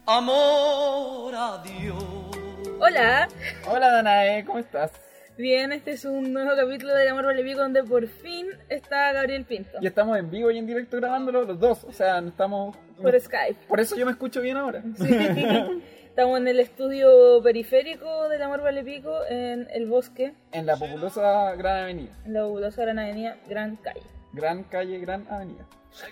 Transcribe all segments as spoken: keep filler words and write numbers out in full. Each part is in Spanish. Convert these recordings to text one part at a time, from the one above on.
Amor a Dios. Hola. Hola Danae, ¿cómo estás? Bien, este es un nuevo capítulo de Amor Vale Pico donde por fin está Gabriel Pinto. Y estamos en vivo y en directo grabándolo los dos, o sea, no estamos... Por no, Skype. Por eso yo me escucho bien ahora. Sí. Estamos en el estudio periférico del Amor Vale Pico en El Bosque. En la populosa Gran Avenida. En la populosa Gran Avenida, Gran Calle. Gran Calle, Gran Avenida.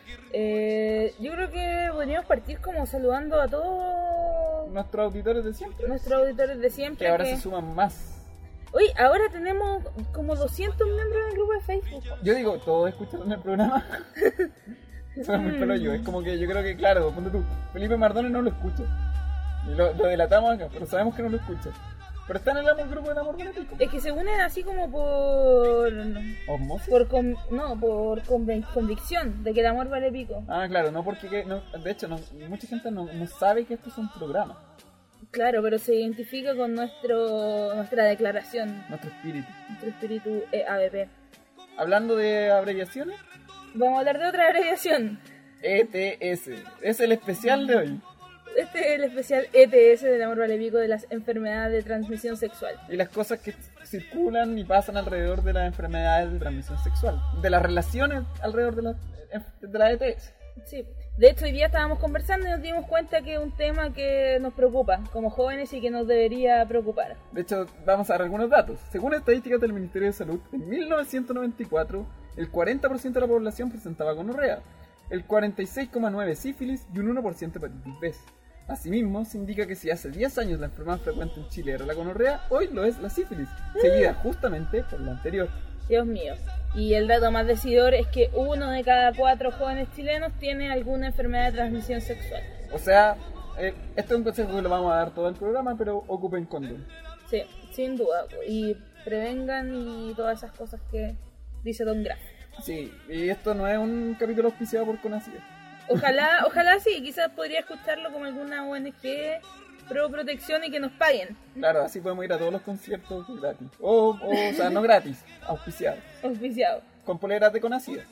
Eh, yo creo que podríamos partir como saludando a todos nuestros auditores de siempre. Nuestros auditores de siempre. Que ahora que... se suman más. Oye, ahora tenemos como doscientos miembros en el grupo de Facebook. Yo digo, ¿todos escucharon el programa? Eso es muy pelo yo. Es como que yo creo que, claro, ponte tú, Felipe Mardones no lo escucha. Y lo, lo delatamos acá, pero sabemos que no lo escucha. Pero está en el amor, grupo del Amor Vale Pico. Es que se unen así como por... ¿Osmosis? Por con... No, por conv... convicción de que el amor vale pico. Ah, claro, no porque... No, de hecho, no, mucha gente no, no sabe que esto es un programa. Claro, pero se identifica con nuestro nuestra declaración. Nuestro espíritu. Nuestro espíritu E A B P. Hablando de abreviaciones, vamos a hablar de otra abreviación. E T S. Es el especial de hoy. Este es el especial E T S del Amor Vale Pico de las enfermedades de transmisión sexual. Y las cosas que circulan y pasan alrededor de las enfermedades de transmisión sexual. De las relaciones alrededor de la, de la E T S. Sí. De hecho, hoy día estábamos conversando y nos dimos cuenta que es un tema que nos preocupa como jóvenes y que nos debería preocupar. De hecho, vamos a dar algunos datos. Según estadísticas del Ministerio de Salud, en mil novecientos noventa y cuatro, el cuarenta por ciento de la población presentaba gonorrea, el cuarenta y seis coma nueve por ciento sífilis y un uno por ciento hepatitis B. Asimismo, se indica que si hace diez años la enfermedad frecuente en Chile era la gonorrea, hoy lo es la sífilis, seguida justamente por la anterior. Dios mío. Y el dato más decidor es que uno de cada cuatro jóvenes chilenos tiene alguna enfermedad de transmisión sexual. O sea, eh, esto es un consejo que lo vamos a dar todo el programa, pero ocupen condón. Sí, sin duda. Y prevengan y todas esas cosas que dice Don Graf. Sí, y esto no es un capítulo auspiciado por Conacida. Ojalá, ojalá sí, quizás podría escucharlo como alguna O N G pro protección y que nos paguen. Claro, así podemos ir a todos los conciertos gratis. O, o, o sea, no gratis, auspiciados. Auspiciados. Con poleras de Conacida.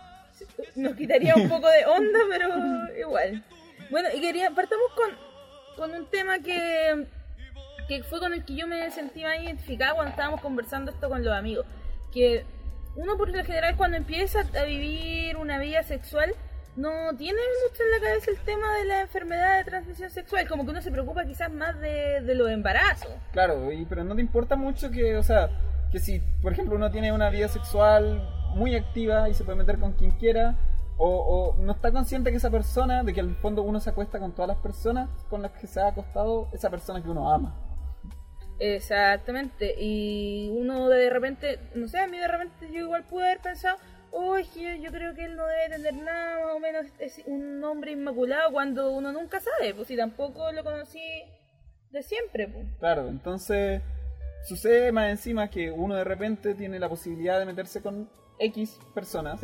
Nos quitaría un poco de onda, pero igual. Bueno, y quería, partamos con, con un tema que, que fue con el que yo me sentí más identificada cuando estábamos conversando esto con los amigos. Que uno por lo general cuando empieza a vivir una vida sexual no tiene mucho en la cabeza el tema de la enfermedad de transmisión sexual, como que uno se preocupa quizás más de, de los embarazos. Claro, y, pero no te importa mucho que, o sea, que si, por ejemplo, uno tiene una vida sexual muy activa y se puede meter con quien quiera, o, o no está consciente que esa persona, de que al fondo uno se acuesta con todas las personas con las que se ha acostado, esa persona que uno ama. Exactamente, y uno de repente, no sé, a mí de repente yo igual pude haber pensado, oh, es que yo, yo creo que él no debe tener nada, más o menos es un hombre inmaculado, cuando uno nunca sabe, pues si tampoco lo conocí de siempre, pues. Claro, entonces sucede más encima que uno de repente tiene la posibilidad de meterse con X personas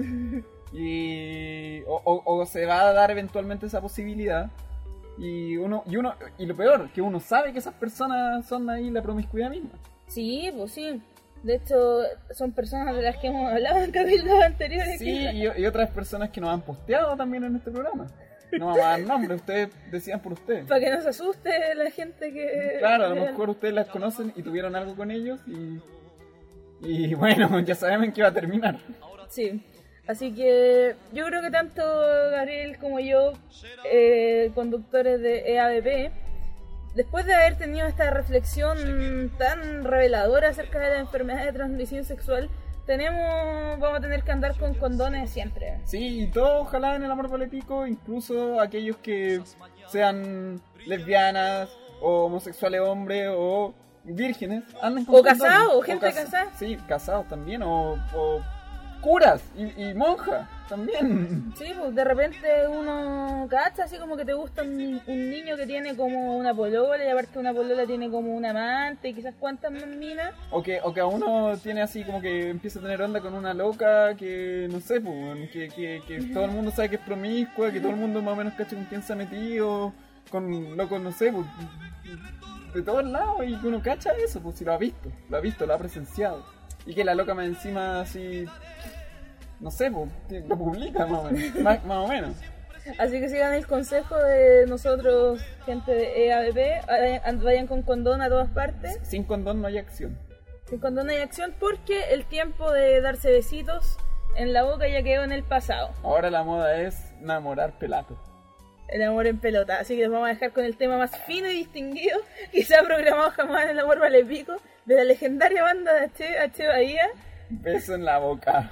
y o, o, o se va a dar eventualmente esa posibilidad y uno y uno y lo peor, que uno sabe que esas personas son ahí la promiscuidad misma. Sí, pues sí. De hecho, son personas de las que hemos hablado en capítulos anteriores. Sí, y, y otras personas que nos han posteado también en este programa. No vamos a dar nombres, ustedes decían por ustedes. Para que no se asuste la gente que... Claro, a lo mejor ustedes las conocen y tuvieron algo con ellos y... Y bueno, ya sabemos en qué va a terminar. Sí, así que yo creo que tanto Gabriel como yo, eh, conductores de E A B P, después de haber tenido esta reflexión tan reveladora acerca de la enfermedad de transmisión sexual, tenemos, vamos a tener que andar con condones siempre. Sí, y todo ojalá en el Amor Vale Pico, incluso aquellos que sean lesbianas o homosexuales hombres o vírgenes, anden con o condones. casados, o gente o casa- casada. Sí, casados también, o, o curas y, y monjas también. Sí, pues de repente uno cacha así como que te gusta un, un niño que tiene como una polola y aparte una polola tiene como un amante y quizás cuántas más minas. O que, o que a uno tiene así como que empieza a tener onda con una loca que, no sé, pues, que, que, que todo el mundo sabe que es promiscua, que todo el mundo más o menos cacha con quién se ha metido, con locos, no sé, pues, de todos lados, y que uno cacha eso, pues si lo ha visto, lo ha visto, lo ha presenciado. Y que la loca más encima así, no sé, pues, lo publica más o menos, más, más o menos. Así que sigan el consejo de nosotros, gente de E A B P, vayan, vayan con condón a todas partes. Sin condón no hay acción. Sin condón no hay acción porque el tiempo de darse besitos en la boca ya quedó en el pasado. Ahora la moda es enamorar pelato. El amor en pelota. Así que los vamos a dejar con el tema más fino y distinguido que se ha programado jamás en el amor vale pico de la legendaria banda de H. H. Bahía. Beso en la boca.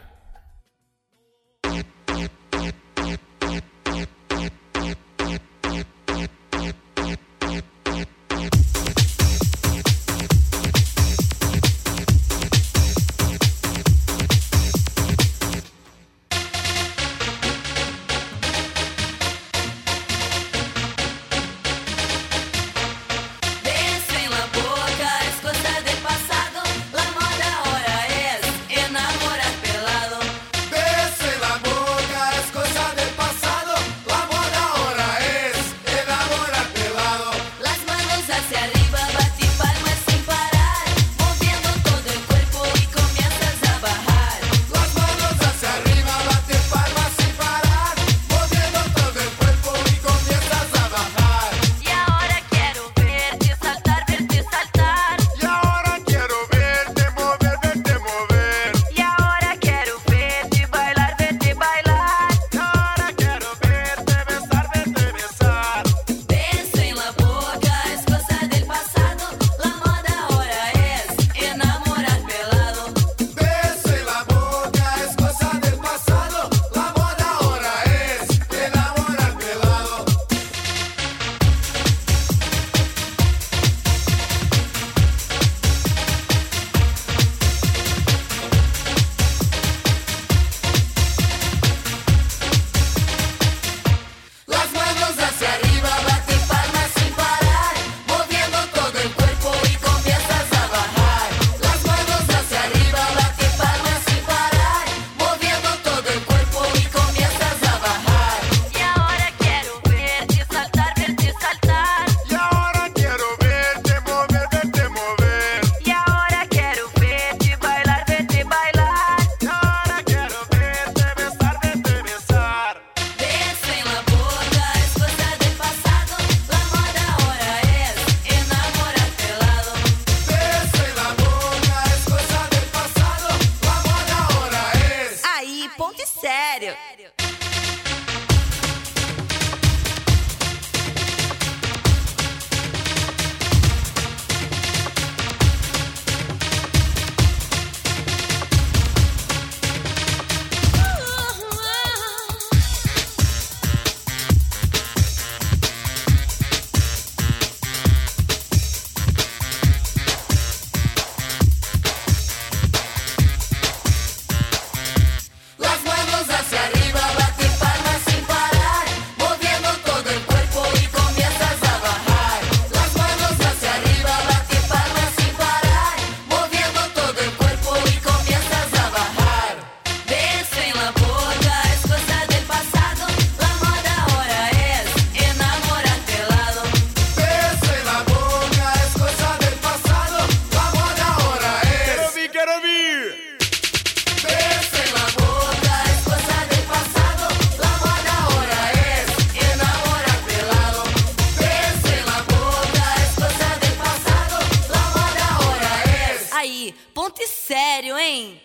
sério, hein?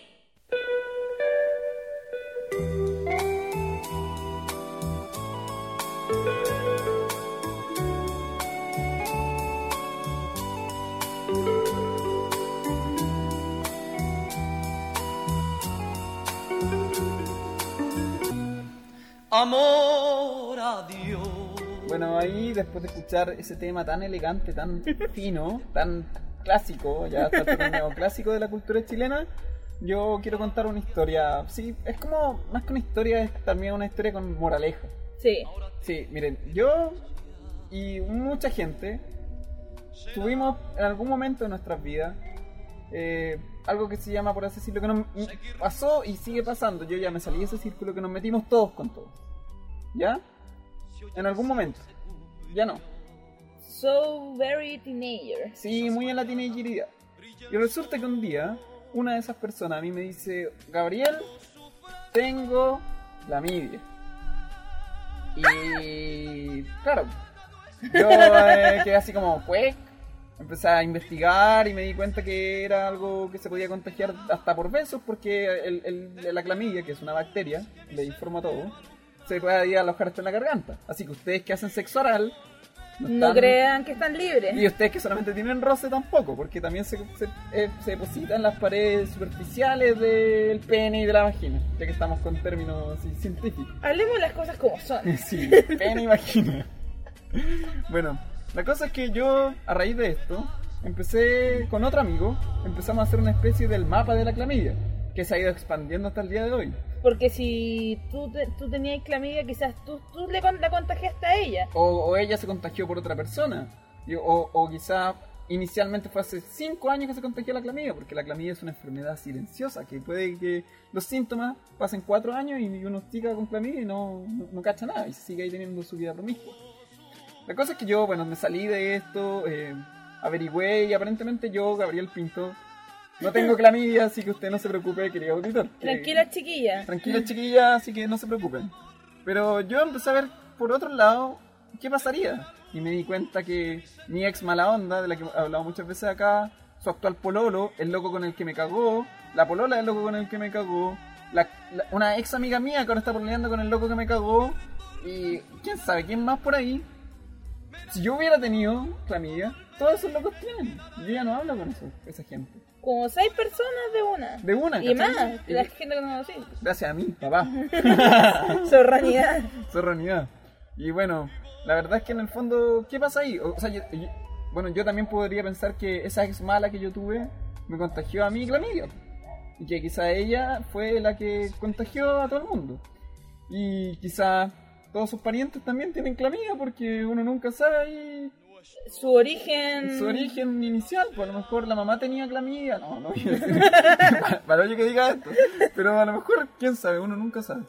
Amor a Dios. Bueno, ahí después de escuchar ese tema tan elegante, tan fino, tan clásico, ya está el neoclásico de la cultura chilena, yo quiero contar una historia. Sí, es como, más que una historia, es también una historia con moraleja. Sí. Sí, miren, yo y mucha gente tuvimos en algún momento de nuestras vidas eh, algo que se llama, por así decirlo, que nos pasó y sigue pasando. Yo ya me salí de ese círculo que nos metimos todos con todos. ¿Ya? En algún momento. Ya no. So very teenager. Sí, muy en la teenageridad. Y resulta que un día, una de esas personas a mí me dice: Gabriel, tengo clamidia. Y claro, yo eh, quedé así como, pues, empecé a investigar y me di cuenta que era algo que se podía contagiar hasta por besos, porque el, el, la clamidia, que es una bacteria, le informo todo, se puede alojar hasta en la garganta. Así que ustedes que hacen sexo oral, no, están, no crean que están libres. Y ustedes que solamente tienen roce tampoco, porque también se, se, eh, se depositan las paredes superficiales del pene y de la vagina, ya que estamos con términos así, científicos. Hablemos de las cosas como son. Sí, pene y vagina. Bueno, la cosa es que yo, a raíz de esto, empecé con otro amigo, empezamos a hacer una especie del mapa de la clamidia, que se ha ido expandiendo hasta el día de hoy. Porque si tú, te, tú tenías clamidia, quizás tú, tú le la contagiaste a ella. O, o ella se contagió por otra persona. Y, o, o quizás inicialmente fue hace cinco años que se contagió la clamidia, porque la clamidia es una enfermedad silenciosa, que puede que los síntomas pasen cuatro años y uno siga con clamidia y no, no, no cacha nada, y sigue ahí teniendo su vida promiscua. La cosa es que yo, bueno, me salí de esto, eh, averigüé y aparentemente yo, Gabriel Pinto, no tengo clamidia, así que usted no se preocupe, querido auditor. Tranquila, chiquilla. Tranquila, chiquilla, así que no se preocupen. Pero yo empecé a ver por otro lado qué pasaría. Y me di cuenta que mi ex mala onda, de la que he hablado muchas veces acá, su actual pololo, el loco con el que me cagó, la polola del loco con el que me cagó, la, la, una ex amiga mía que ahora está pololeando con el loco que me cagó, y quién sabe quién más por ahí. Si yo hubiera tenido clamidia, todos esos locos tienen. Yo ya no hablo con eso, esa gente. Como seis personas de una. De una, y más, y la gente que no conocí. Gracias a mí, papá. Zorranidad. Zorranidad. Y bueno, la verdad es que en el fondo, ¿qué pasa ahí? O sea, yo, yo, bueno, yo también podría pensar que esa ex mala que yo tuve me contagió a mí clamidia. Y que quizá ella fue la que contagió a todo el mundo. Y quizá todos sus parientes también tienen clamidia, porque uno nunca sabe ahí su origen su origen inicial. Pues a lo mejor la mamá tenía clamidia, no, no voy a decir para oye que diga esto, pero a lo mejor, quién sabe, uno nunca sabe.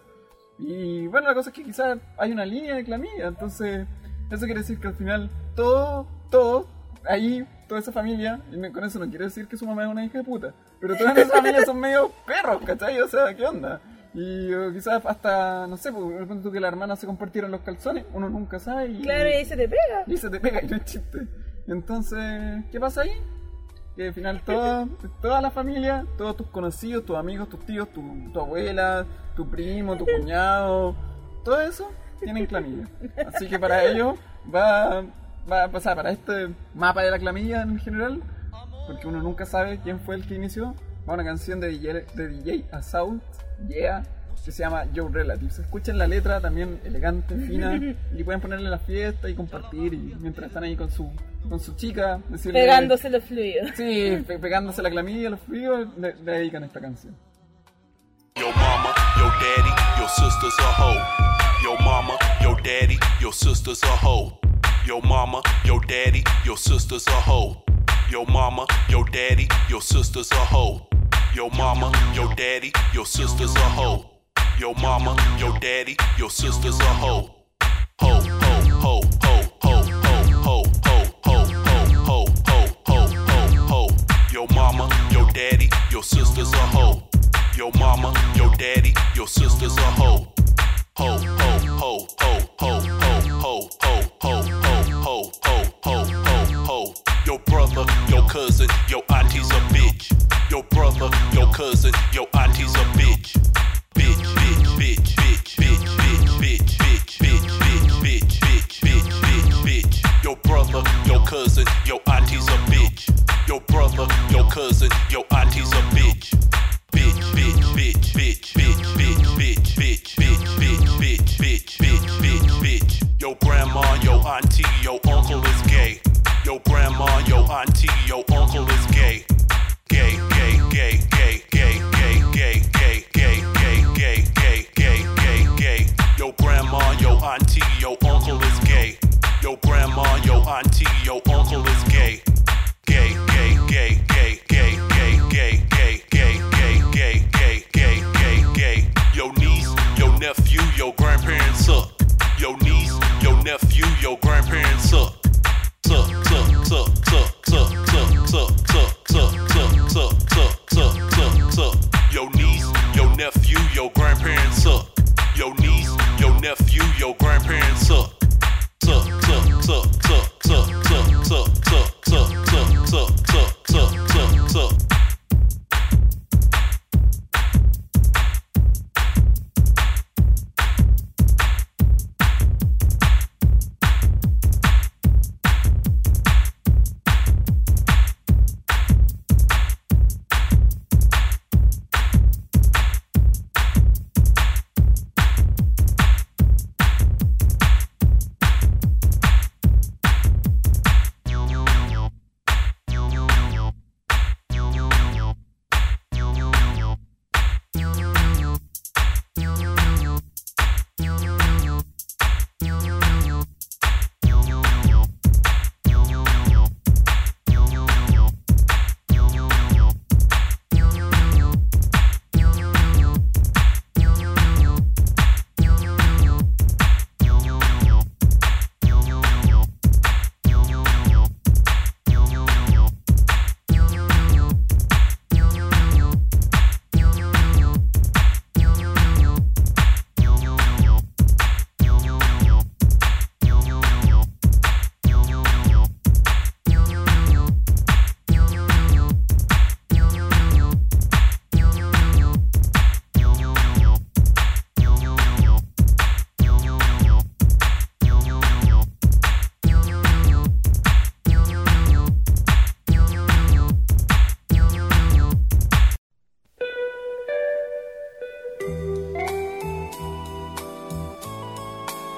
Y bueno, la cosa es que quizás hay una línea de clamidia, entonces eso quiere decir que al final todo, todo, ahí, toda esa familia, y con eso no quiere decir que su mamá es una hija de puta, pero todas esas familias son medio perros, ¿cachai? O sea, ¿qué onda? Y o quizás hasta, no sé, por ejemplo, que las hermanas se compartieron los calzones, uno nunca sabe. Y, claro, y ahí se te pega. Y se te pega y no es chiste. Entonces, ¿qué pasa ahí? Que al final toda, toda la familia, todos tus conocidos, tus amigos, tus tíos, tu, tu abuela, tu primo, tu cuñado, todo eso tienen clamidia. Así que para ellos va, va a pasar, para este mapa de la clamidia en general, porque uno nunca sabe quién fue el que inició, va una canción de D J, de D J Assault, Yeah, que se llama Your Relatives. Escuchen la letra, también elegante, fina, y pueden ponerle en la fiesta y compartir, y mientras están ahí con su con su chica, decirle, pegándose los fluidos. Sí, pe- pegándose la clamidia, los fluidos, le, le dedican esta canción. Your mama, your daddy, your sister's a hoe. Your mama, your daddy, your sister's a hoe. Your mama, your daddy, your sister's a hoe. Your mama, your daddy, your sister's a hoe. Your mama, your daddy, your sister's a hoe. Your mama, your daddy, your sister's a hoe. Ho, ho, ho, ho, ho, ho, ho, ho, ho, ho, ho, ho, ho, ho. Your mama, your daddy, your sister's a hoe. Your mama, your daddy, your sister's a hoe. Ho, ho, ho, ho, ho, ho, ho, ho, ho, ho, ho, ho, ho, ho. Your brother, your cousin, your auntie's a bitch. Your brother, your cousin, your auntie's a bitch. Bitch, bitch, bitch, bitch, bitch, bitch, bitch, bitch, bitch, bitch, bitch, bitch, bitch, bitch. Your brother, your cousin, your auntie's a bitch. Your brother, your cousin, your auntie's a bitch. Bitch, bitch, bitch, bitch, bitch, bitch, bitch, bitch, bitch, bitch, bitch, bitch, bitch, bitch, bitch. Your grandma, your auntie, your uncle is gay. Your grandma, your auntie, your uncle is gay. Gay, gay, gay, gay, gay, gay, gay, gay, gay, gay, gay, gay, gay, gay, gay. Your grandma, your auntie, your uncle is gay. Your grandma, your auntie, your uncle is gay. Gay, gay, gay, gay, gay, gay, gay, gay, gay, gay, gay, gay, gay, gay, gay. Your niece, your nephew, your grandparents suck. Your niece, your nephew, your grandparents suck. Suck, suck, suck, suck, suck, suck, suck, suck, suck, suck, suck, suck, suck, suck, suck. Your niece, your nephew, your grandparents suck. Your niece, your nephew, your grandparents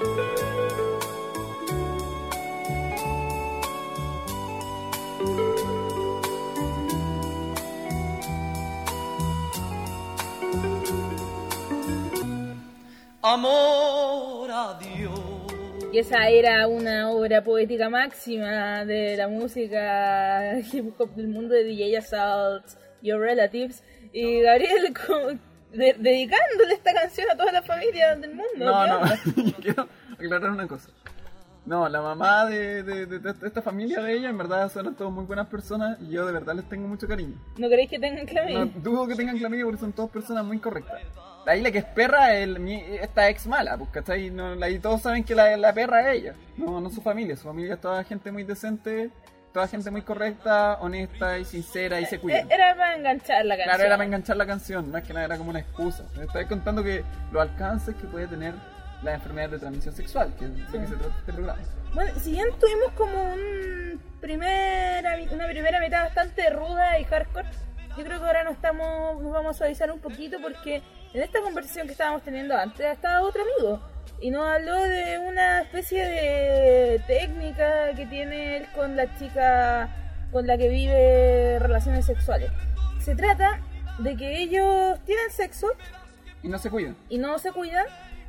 Amor a Dios. Y esa era una obra poética máxima de la música hip hop del mundo de D J Assault, Your Relatives. Y Gabriel como, de, dedicándole esta canción a todas las familias del mundo. No, no, yo quiero aclarar una cosa. No, la mamá de, de, de, de esta familia de ella, en verdad son todos muy buenas personas y yo de verdad les tengo mucho cariño. ¿No queréis que tengan clamidia? No dudo que tengan clamidia porque son todas personas muy correctas. Ahí la que es perra es el, mi, esta ex mala, pues, ¿cachai? No, ahí todos saben que la, la perra es ella, no, no su familia. Su familia es toda gente muy decente, toda gente muy correcta, honesta y sincera y se cuida. Era para enganchar la canción. Claro, era para enganchar la canción, más que nada era como una excusa. Me estaba contando que los alcances que puede tener la enfermedad de transmisión sexual, que es de lo que se trata este programa. Bueno, si bien tuvimos como un primera, una primera mitad bastante ruda y hardcore, yo creo que ahora nos, estamos, nos vamos a suavizar un poquito porque en esta conversación que estábamos teniendo antes estaba otro amigo y nos habló de una especie de técnica que tiene él con la chica con la que vive relaciones sexuales. Se trata de que ellos tienen sexo y no se cuidan. Y no se cuidan,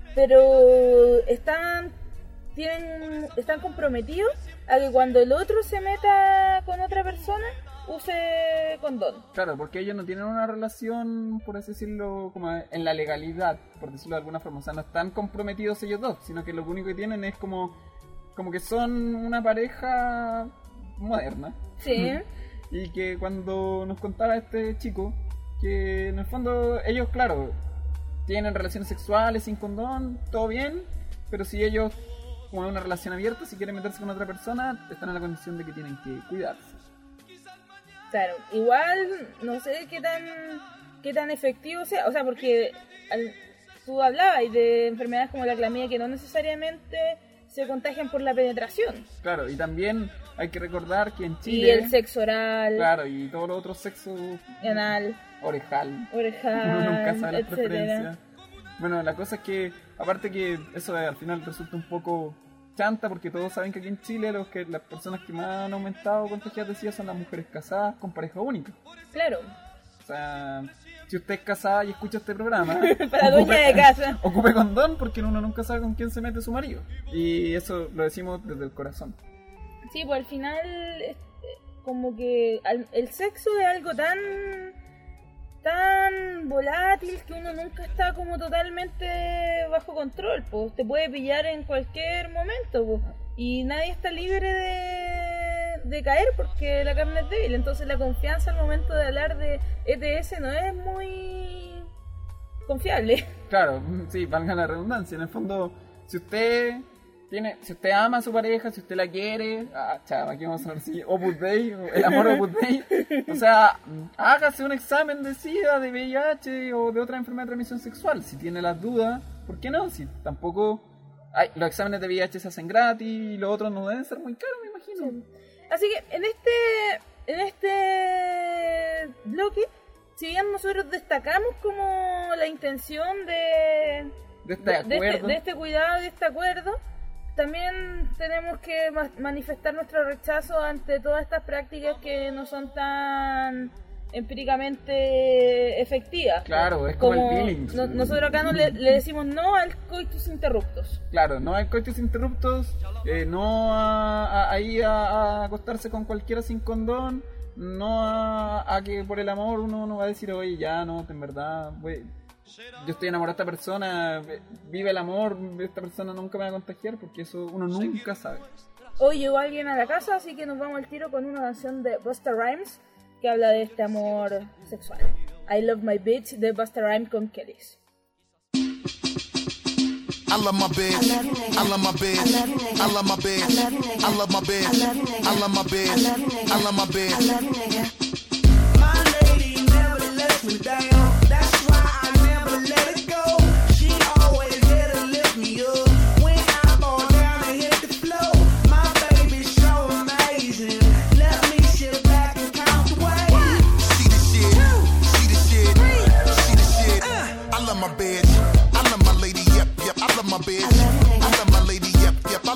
pero están tienen están comprometidos a que cuando el otro se meta con otra persona use condón. Claro, porque ellos no tienen una relación, por así decirlo, como en la legalidad, por decirlo de alguna forma. O sea, no están comprometidos ellos dos, sino que lo único que tienen es como, como que son una pareja moderna. Sí. Y que cuando nos contaba este chico, que en el fondo ellos, claro, tienen relaciones sexuales sin condón, todo bien, pero si ellos, como en una relación abierta, si quieren meterse con otra persona, están en la condición de que tienen que cuidarse. Claro, igual no sé qué tan qué tan efectivo sea, o sea, porque al, tú hablabas de enfermedades como la clamidia que no necesariamente se contagian por la penetración. Claro, y también hay que recordar que en Chile... Y el sexo oral. Claro, y todos los otros sexos... Anal. Orejal. Orejal, Uno nunca sabe las etcétera. preferencias. Bueno, la cosa es que, aparte que eso al final resulta un poco chanta, porque todos saben que aquí en Chile los que las personas que más han aumentado contagiadas de SIDA son las mujeres casadas con pareja única. Claro. O sea, si usted es casada y escucha este programa... Para dueña de casa. Ocupe condón, porque uno nunca sabe con quién se mete su marido. Y eso lo decimos desde el corazón. Sí, pues al final, como que el sexo es algo tan... tan volátil que uno nunca está como totalmente bajo control, pues te puede pillar en cualquier momento, pues, y nadie está libre de, de caer porque la carne es débil, entonces la confianza al momento de hablar de E T S no es muy confiable. Claro, sí, valga la redundancia, en el fondo, si usted tiene, si usted ama a su pareja, si usted la quiere, ah, chava, aquí vamos a hablar así, Opus Dei, el amor Opus Dei, o sea, hágase un examen de SIDA, de V I H o de otra enfermedad de transmisión sexual, si tiene las dudas, ¿por qué no? Si tampoco, hay, los exámenes de V I H se hacen gratis y los otros no deben ser muy caros, me imagino. Sí. Así que en este, en este bloque, si bien nosotros destacamos como la intención de, de, este, de, de, este, de este cuidado, de este acuerdo, también tenemos que ma- manifestar nuestro rechazo ante todas estas prácticas que no son tan empíricamente efectivas. Claro, es como, como el peeling. No, nosotros acá no le, le decimos no al coitus interruptus. Claro, no al coitus interruptus, eh, no a, a, a ir a, a acostarse con cualquiera sin condón, no a, a que por el amor uno no va a decir, oye, ya no, en verdad, wey, yo estoy enamorado de esta persona, vive el amor, esta persona nunca me va a contagiar, porque eso uno nunca sabe. Hoy llegó alguien a la casa, así que nos vamos al tiro con una canción de Busta Rhymes que habla de este amor sexual. I Love My Bitch de Busta Rhymes con Kellys. I love my bitch. I love my bitch. I love my bitch. I love my bitch. I love my bitch. I love my bitch. My lady never lets me down. That's why I never let it go. She always there to lift me up when I fall down and hit the floor. My baby's so amazing. Let me sit back and count the ways. See the shit. See the shit. See the shit. I love my bitch. I love my lady. Yep, yep. I love my bitch. I love my lady.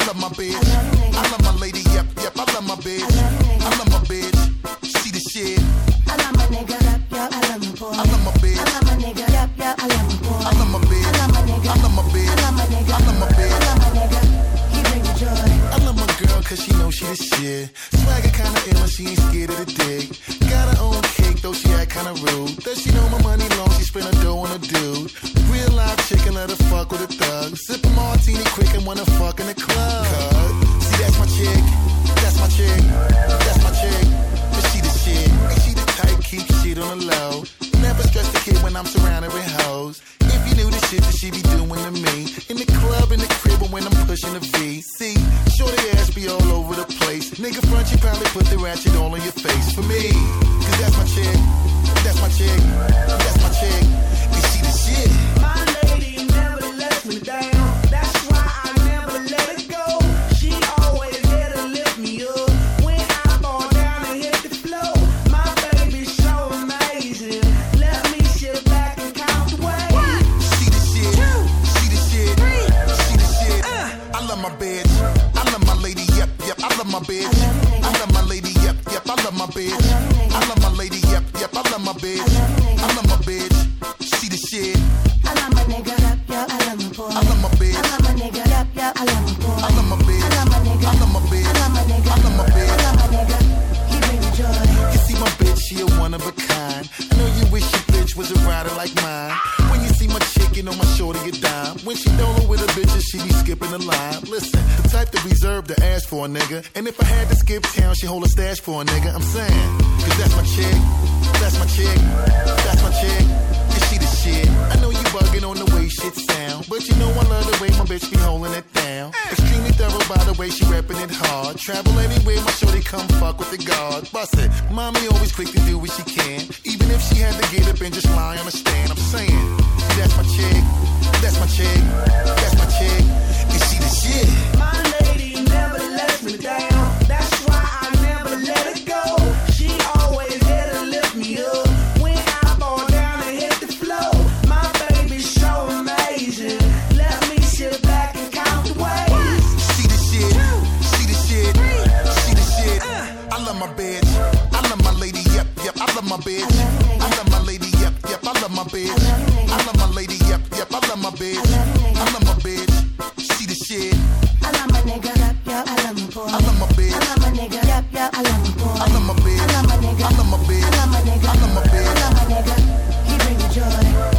love my bitch. I love my lady, yep, yep, I love my bitch. I love my bitch. She the shit. I love my nigga, yep, yep, I love my boy. I love my bitch. I love my nigga, yep, yep, I love my boy. I love my bitch. I love my nigga, I love my bitch. I love my nigga, I love my bitch. I love my nigga, he bring me joy. I love my girl cause she know she the shit. Swagger kinda ill and she ain't scared of the dick. Got her own cake though she act kinda rude. Does she know my money long, she spend her dough on a dude. Real life chicken, let her fuck with a thug. Sip a martini quick and wanna fuck in the club. Cause, see that's my chick, that's my chick, that's my chick. Cause she the shit, and she the type, keep shit on the low. Never stress the kid when I'm surrounded with hoes. If you knew the shit that she be doing to me. In the club, in the crib, or when I'm pushing the V. See, shorty ass be all over the place. Nigga front, you probably put the ratchet all on your face. For me, cause that's my chick, that's my chick, that's my chick. And she the shit. My lady never lets me down. That's why I never let her go. She always there to lift me up. When I fall down and hit the floor, my baby's so amazing. Let me sit back and count the ways. She the shit, she the shit, she the shit. I love my bitch, I love my lady, yep, yep, I love my bitch. I love my lady, yep, yep, I love my bitch. I love my lady, yep, yep, I love my bitch. I love my bitch, she the shit. I love my nigga, yep, yep, I love my boy. I love my bitch. I love my nigga, yep, yep, I love my boy. I love my bitch. I love my nigga, I love my bitch. I love my nigga, I love my bitch. I love my nigga, he bring me joy. You see my bitch, she a one of a kind. I know you wish your bitch was a rider like mine. When you see my chick, you know my shorty a dime. When she dolo with her bitches, she be skipping the line. Listen, the type to reserve the ass for a nigga. And if I had to skip town, she hold a stash for a nigga. I'm saying, cause that's my chick, that's my chick, that's my chick. And she the shit. I know you bugging on the way shit sound, but you know I love the way my bitch be holding it down. Extremely thorough by the way she repping it hard. Travel anywhere, my shorty come fuck with the guard. Bust it, mommy always quick to do what she can. Even if she had to get up and just lie on the stand. I'm saying, that's my chick, that's my chick, that's my chick. And she the shit. My lady never lets me down. That's why I never let her go. She always there to lift me up. When I fall down and hit the floor, my baby's so amazing. Let me sit back and count the ways. She the shit, she the shit, she the shit. I love my bitch, I love my lady, yep, yep, I love my bitch. I love my lady, yep, yep, I love my bitch. I love my lady, yep, yep, I love my bitch. I love my bitch, she the shit. I love my nigga, yep, yep, I love my boy. I love my bitch. I love my nigga, yep, yep, I love my boy. I love my bitch. I love my nigga, I love my bitch. I love my nigga, I love my bitch. I love my nigga, he bring me joy.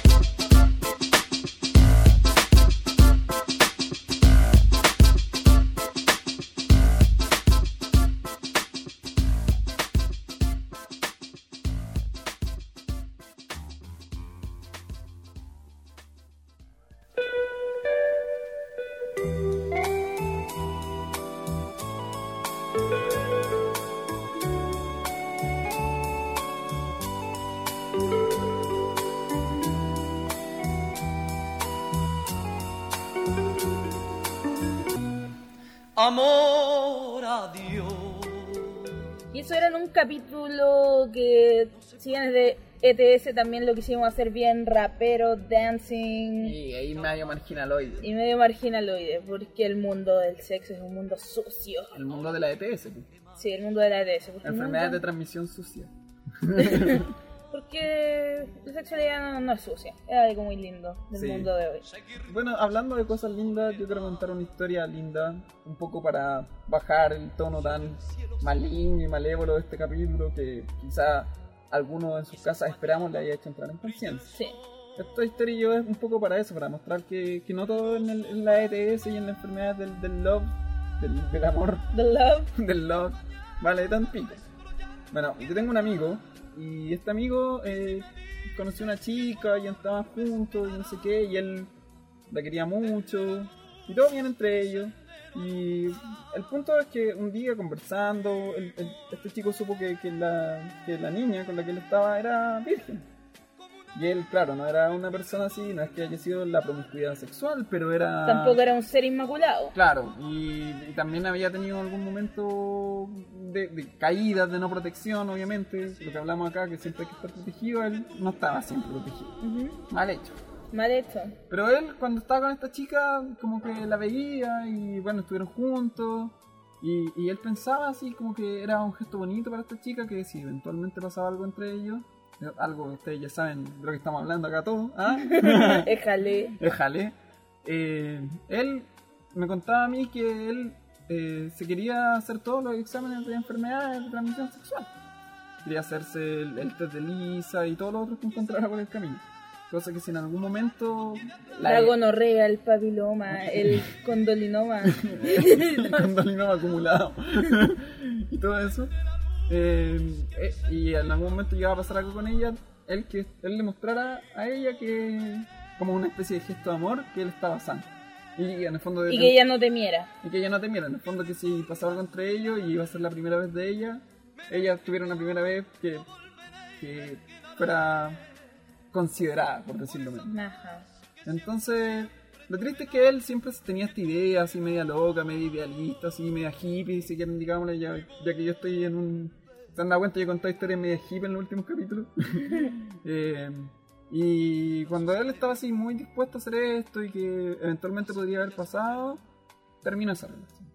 Amor a Dios. Y eso era en un capítulo que, si bien es de E T S, también lo quisimos hacer bien rapero, dancing Y ahí medio marginaloide. y medio marginaloide, porque el mundo del sexo es un mundo sucio. El mundo de la E T S, pues. Sí, el mundo de la E T S. Porque Enfermedades de nunca- transmisión sucia. Porque la sexualidad no, no es sucia, es algo muy lindo del Sí. mundo de hoy. Bueno, hablando de cosas lindas, yo quiero contar una historia linda, un poco para bajar el tono tan maligno y malévolo de este capítulo que quizá algunos en sus casas esperamos le haya hecho entrar en conciencia. Sí. Esta historia yo es un poco para eso, para mostrar que, que no todo en, el- en la E T S y en la enfermedad del, del love, del, del amor, The Love. del love, vale tan pico. Bueno, yo tengo un amigo y este amigo eh, conoció una chica y estaban juntos y no sé qué, y él la quería mucho y todo bien entre ellos. Y el punto es que un día conversando, el- el- este chico supo que, que, la, que la niña con la que él estaba era virgen. Y él, claro, no era una persona así, no es que haya sido la promiscuidad sexual, pero era... Tampoco era un ser inmaculado. Claro, y, y también había tenido algún momento de, de caídas, de no protección, obviamente. Lo que hablamos acá, que siempre hay que estar protegido, él no estaba siempre protegido. Ujú. Mal hecho. Mal hecho. Pero él, cuando estaba con esta chica, como que la veía y bueno, estuvieron juntos. Y, y él pensaba así como que era un gesto bonito para esta chica, que si eventualmente pasaba algo entre ellos, algo que ustedes ya saben de lo que estamos hablando acá todos, ¿ah? Éjale. Éjale. Eh, él me contaba a mí que él eh, se quería hacer todos los exámenes de enfermedades de transmisión sexual. Quería hacerse el, el test de Lisa y todos los otros que encontrara por el camino. Cosa que si en algún momento... La gonorrea, el papiloma, el condolinoma. el condolinoma acumulado. y todo eso. Eh, eh, y en algún momento llegaba a pasar algo con ella, él que él le mostrara a ella que... como una especie de gesto de amor, que él estaba sano. Y en el fondo... De, y que ella no temiera. Y que ella no temiera. En el fondo que si pasaba algo entre ellos y iba a ser la primera vez de ella, ella tuviera una primera vez que, que fuera considerada, por decirlo menos. Ajá. Entonces, lo triste es que él siempre tenía esta idea así media loca, media idealista, así media hippie, si quieren, digámosle, ya, ya que yo estoy en un... ¿Se han dado cuenta? Yo conté historias media hippie en los últimos capítulos. eh, y cuando él estaba así muy dispuesto a hacer esto y que eventualmente podría haber pasado, terminó esa relación.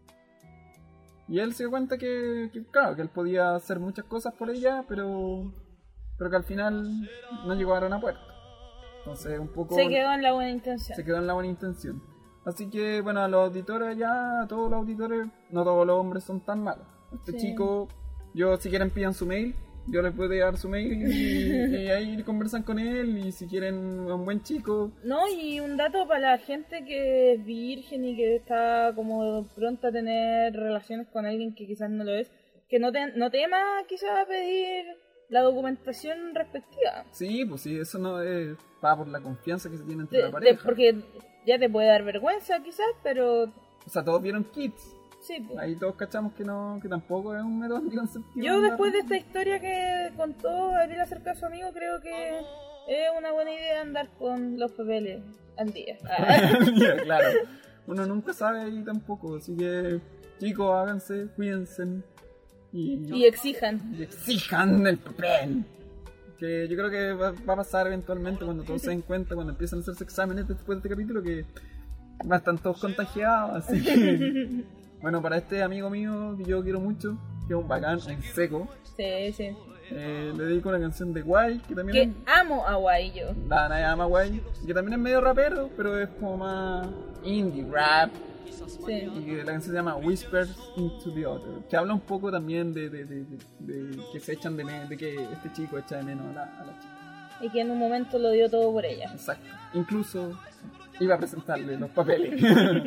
Y él se dio cuenta que, que, claro, que él podía hacer muchas cosas por ella, pero, pero que al final no llegaron a puerto. Entonces, un poco... Se quedó en la buena intención. Se quedó en la buena intención. Así que, bueno, a los auditores ya, a todos los auditores, no todos los hombres son tan malos. Este Sí. chico, yo si quieren pidan su mail, yo les puedo dar su mail y, y ahí conversan con él. Y si quieren un buen chico... No, y un dato para la gente que es virgen y que está como pronta a tener relaciones con alguien que quizás no lo es, que no, te, no tema quizás pedir la documentación respectiva. Sí, pues sí, eso no es... va por la confianza que se tiene entre De- la de- pareja. porque ya te puede dar vergüenza quizás, pero O sea, todos vieron Kids. sí. pues. Ahí todos cachamos que no que tampoco es un método anticonceptivo. Yo después de esta historia que contó Gabriel acerca de su amigo, creo que es una buena idea andar con los papeles al día. Ah. Ya, claro. Uno nunca sabe ahí tampoco. Así que, chicos, háganse, cuídense. Y, Y exijan. y exijan el papel. Que yo creo que va, va a pasar eventualmente cuando todos se den cuenta, cuando empiezan a hacerse exámenes después de este capítulo, que van a estar todos contagiados. Así que, bueno, para este amigo mío que yo quiero mucho, que es un bacán, un seco, Sí, sí. eh, le dedico una canción de Guay, que también Que es... amo a Guay yo. La nadie ama Guay, que también es medio rapero, pero es como más indie rap. Sí. Y que la canción se llama Whispers into the Other, que habla un poco también de, de, de, de, de que se echan de menos, de que este chico echa de menos a la, a la chica. Y que en un momento lo dio todo por ella. Exacto. Incluso iba a presentarle los papeles.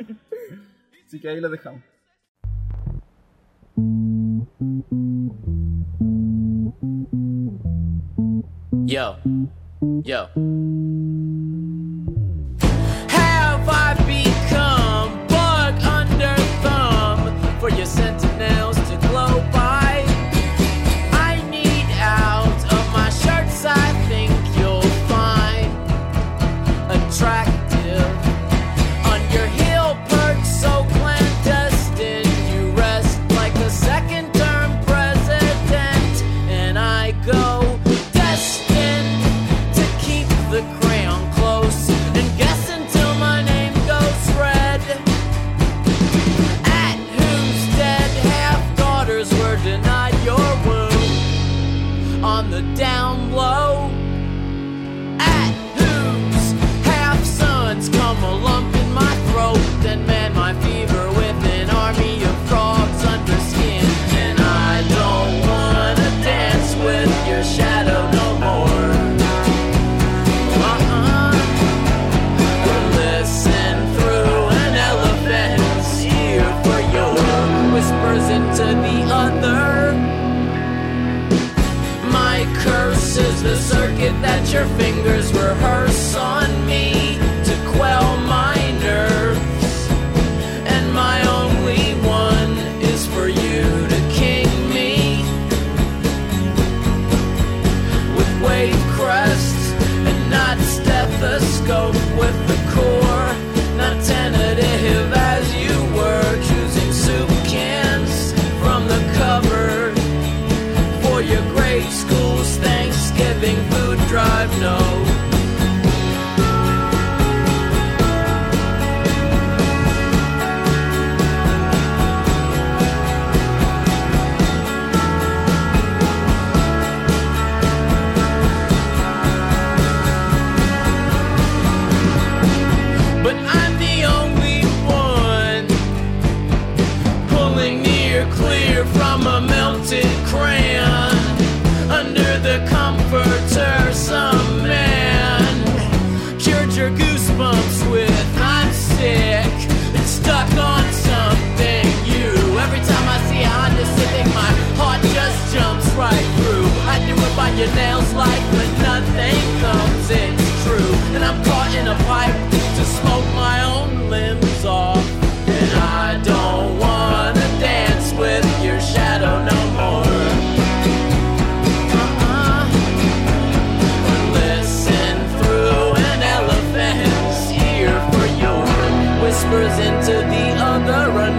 Así que ahí lo dejamos. Yo, yo. Have I become bug under thumb for your sentinels to glow by? I need out of my shirts, I think you'll find attractive. On your heel perch, so clandestine, you rest like a second term president, and I go destined to keep the crayon close and guess until my name goes red.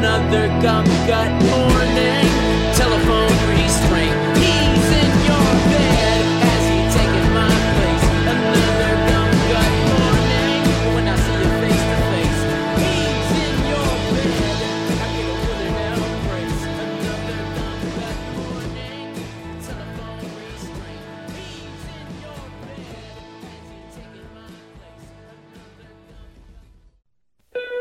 another gum gut morning. Telephone restraint. He's in your bed. Has he taken my place? Another gum gut morning. When I see you face to face, he's in your bed. I get a wooden embrace. Another gum gut morning. Telephone restraint. He's in your bed. Has he taken my place? Another gum.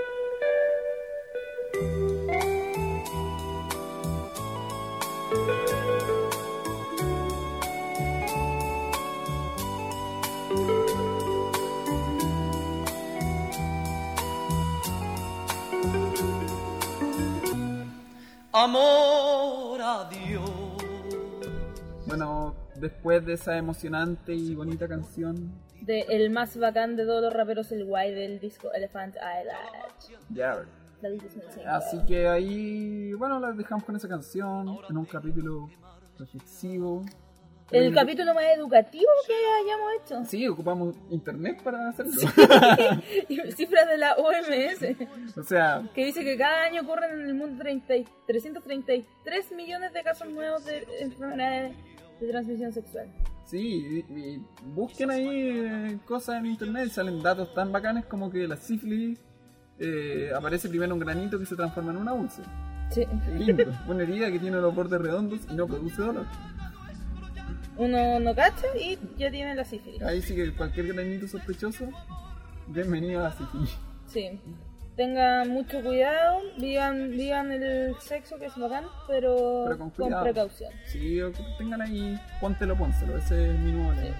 Amor a Dios. Bueno, después de esa emocionante y bonita canción, De el más bacán de todos los raperos, el guay del disco Elephant Island. ya. La disco es muy Así simple. que ahí, bueno, la dejamos con esa canción, en un capítulo reflexivo. El Eh, capítulo más educativo que hayamos hecho. Sí, ocupamos internet para hacerlo. Y cifras de la O M S, O sea, que dice que cada año ocurren en el mundo treinta y- trescientos treinta y tres millones de casos nuevos de enfermedades de transmisión sexual. sí, y, y busquen ahí eh, cosas en internet y salen datos tan bacanes como que la sífilis eh, aparece primero un granito que se transforma en una úlcera. Sí. Lindo, una herida que tiene los bordes redondos y no produce dolor. Uno no cacha y ya tiene la sífilis. Ahí sí que cualquier granito sospechoso, bienvenido a la sífilis. Sí. Tengan mucho cuidado, vivan, vivan el sexo que es bacán, pero, Pero con con, cuidado. precaución. Sí, o que tengan ahí, póntelo, pónselo, ese es mi nuevo lema.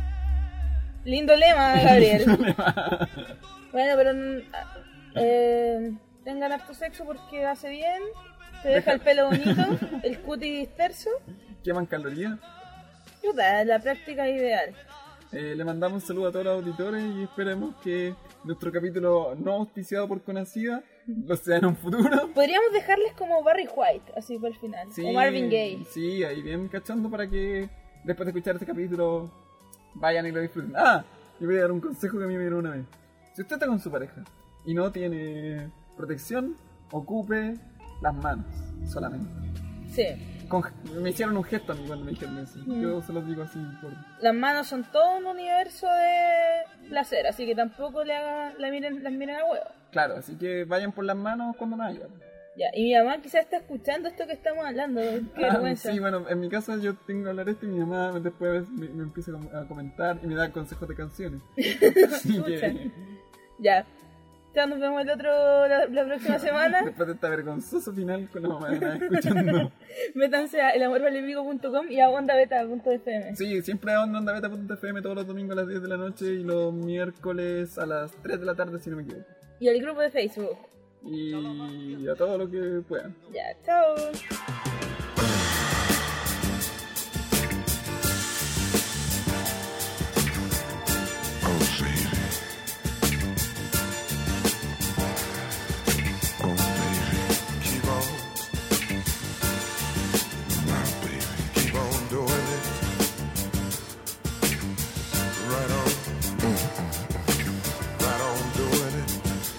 Lindo lema, Gabriel. Bueno, pero mm, eh, tengan harto sexo porque hace bien, te deja el pelo bonito, el cutis terso. Queman calorías. Puta, la práctica ideal. Eh, le mandamos un saludo a todos los auditores y esperemos que nuestro capítulo no auspiciado por Conacida lo sea en un futuro. Podríamos dejarles como Barry White, así para el final. Sí, O Marvin Gaye. Sí, ahí bien cachando para que después de escuchar este capítulo vayan y lo disfruten. Ah, y voy a dar un consejo que a mí me dieron una vez. Si usted está con su pareja y no tiene protección, ocupe las manos solamente. Sí. Con- me hicieron un gesto a mí cuando me dijeron eso. Mm. Yo se los digo así por... Las manos son todo un universo de placer, así que tampoco le hagan, la miren, las miren a huevo. Claro, así que vayan por las manos cuando no haya. Ya, y mi mamá quizás está escuchando esto que estamos hablando. Qué Ah, vergüenza. sí, bueno, en mi casa yo tengo que hablar esto y mi mamá después me, me empieza a comentar y me da consejos de canciones. Así que, Ya. Ya nos vemos el otro la, la próxima semana. después de este vergonzoso final con la mamá de nada escuchando. Métanse a elamorvalevigo punto com y a ondabeta punto f m. Sí, siempre a onda beta punto f m todos los domingos a las diez de la noche y los miércoles a las tres de la tarde si no me equivoco. Y el grupo de Facebook. Y a todo lo que puedan. Ya, chao. Oh, baby. Oh, baby. Keep on. Now, baby. Keep on doing it. Right on. Right on doing it.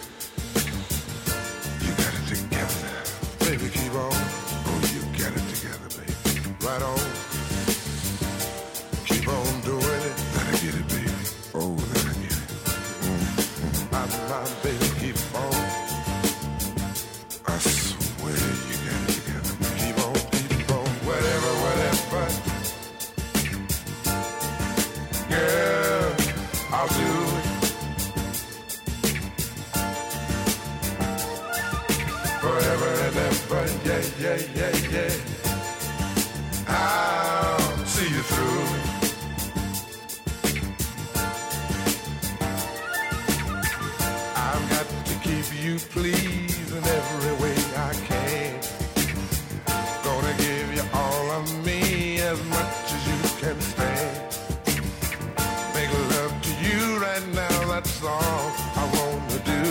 You got it together. Baby, keep on. Oh, you got it together, baby. Right on. Keep on doing it. Let her get it, baby. Oh, let her get it. Mm-hmm. My, my baby, keep on. I swear you got it together. Keep on, keep on. Whatever, whatever. Girl, I'll do it. Forever and ever. Yeah, yeah, yeah, yeah. I'll see you through. I've got to keep you pleased in every way I can. Gonna give you all of me as much as you can stand. Make love to you right now, that's all I wanna do.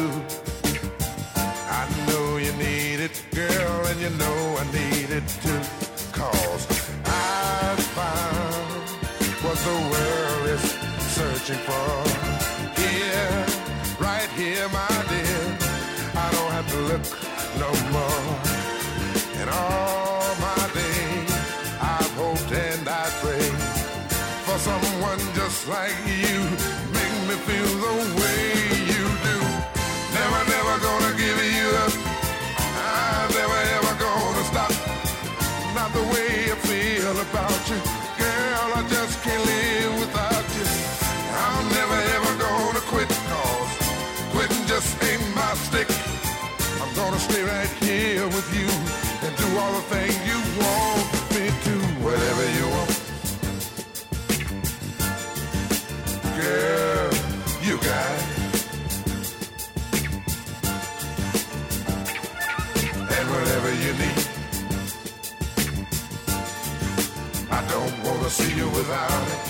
I know you need it, girl, and you know I need it too. Cause I found what the world is searching for. Here, right here, my dear. I don't have to look no more. And all my days I've hoped and I prayed for someone just like you. Make me feel the way you do. Never, never gonna give you up. I'm never ever gonna stop. Not the way I feel about you. Girl, I just can't live without you. I'm never ever gonna quit, cause quitting just ain't my stick. I'm gonna stay right here with you and do all the things you want me to. Whatever you want, girl, you got it. And whatever you need, I don't wanna see you without it.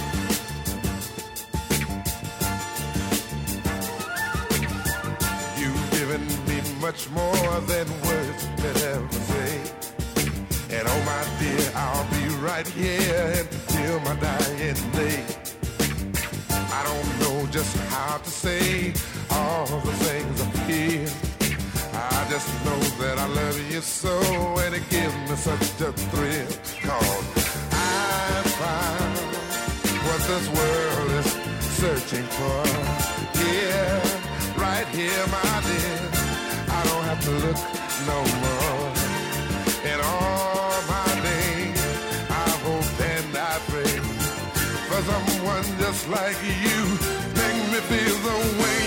You've given me much more than words could ever say. And oh my dear, I'll be right here until my dying day. I don't know just how to say all the things I feel. I just know that I love you so, and it gives me such a thrill. Cause I found what this world is searching for. Yeah, right here, my dear. I don't have to look no more. In all my days, I hope and I pray for someone just like you. Make me feel the way